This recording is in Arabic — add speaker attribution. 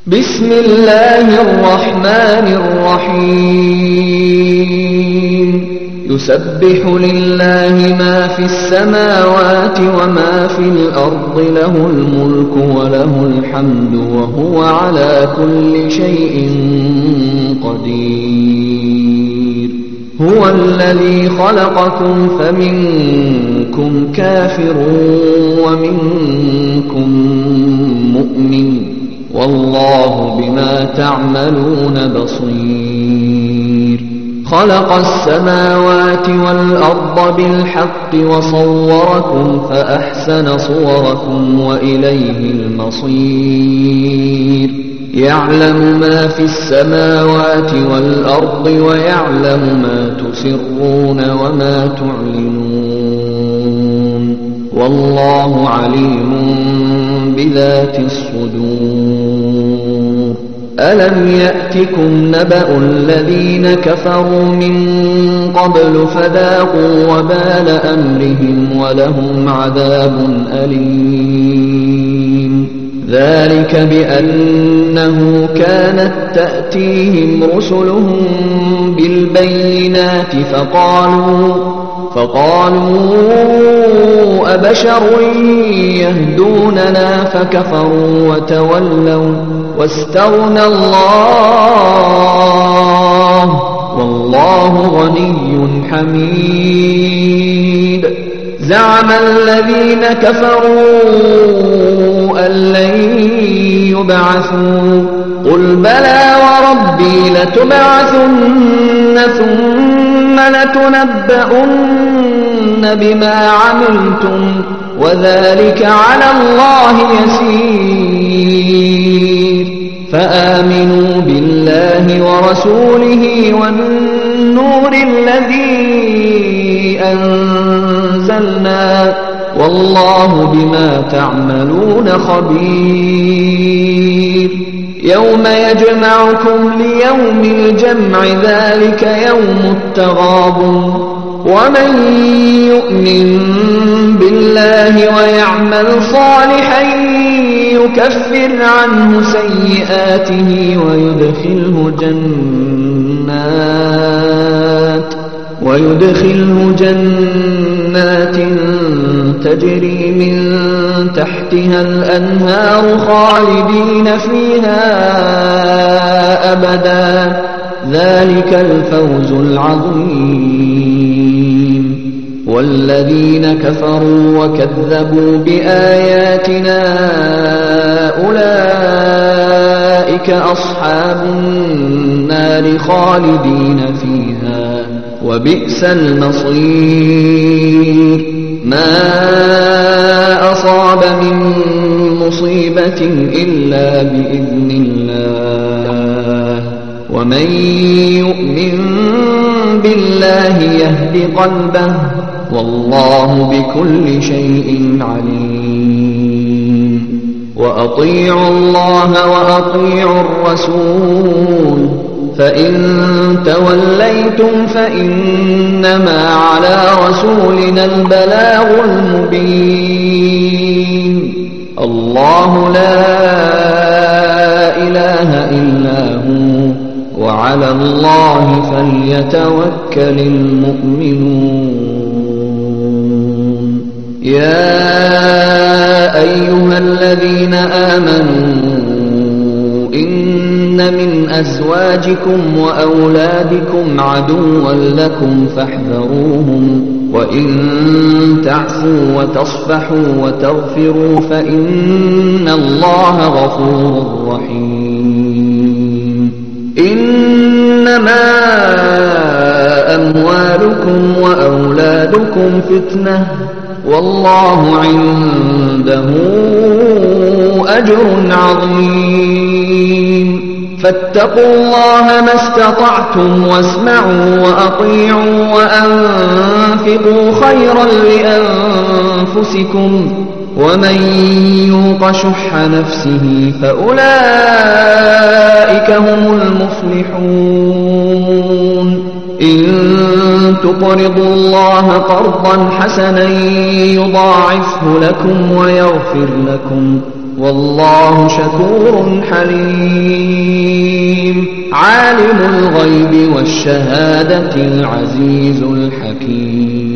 Speaker 1: بسم الله الرحمن الرحيم يسبح لله ما في السماوات وما في الأرض له الملك وله الحمد وهو على كل شيء قدير هو الذي خلقكم فمنكم كافر ومنكم مؤمن والله بما تعملون بصير خلق السماوات والأرض بالحق وصوركم فأحسن صوركم وإليه المصير يعلم ما في السماوات والأرض ويعلم ما تسرون وما تعلنون والله عليم بذات الصدور ألم يأتكم نبأ الذين كفروا من قبل فذاقوا وبال أمرهم ولهم عذاب أليم ذلك بأنه كانت تأتيهم رسلهم بالبينات فقالوا أبشر يهدوننا فكفروا وتولوا واستغنى الله والله غني حميد زعم الذين كفروا أن لن يبعثوا قل بلى وربي لتبعثن ثم لتنبؤن بما عملتم وذلك على الله يسير فآمنوا بالله ورسوله والنور الذي أنزلنا والله بما تعملون خبير يوم يجمعكم ليوم الجمع ذلك يوم التغابن ومن يؤمن بالله ويعمل صالحا يكفر عنه سيئاته ويدخله جنات تجري من تحتها الأنهار خالدين فيها أبدا ذلك الفوز العظيم والذين كفروا وكذبوا بآياتنا أولئك أصحاب النار خالدين فيها وبئس المصير ما أصاب من مصيبة إلا بإذن الله ومن يؤمن بالله يهد قلبه والله بكل شيء عليم وأطيعوا الله وأطيعوا الرسول فإن توليتم فإنما على رسولنا البلاغ المبين الله لا إله إلا هو وعلى الله فليتوكل المؤمنون يا أيها الذين آمنوا إن من أزواجكم وأولادكم عدوا لكم فاحذروهم وإن تعفوا وتصفحوا وتغفروا فإن الله غفور رحيم إنما أموالكم وأولادكم فتنة والله عنده أجر عظيم فاتقوا الله ما استطعتم واسمعوا وأطيعوا وأنفقوا خيرا لأنفسكم ومن يوق شح نفسه فأولئك هم المفلحون إن تقرضوا الله قرضا حسنا يضاعفه لكم ويغفر لكم والله شكور حليم عالم الغيب والشهادة العزيز الحكيم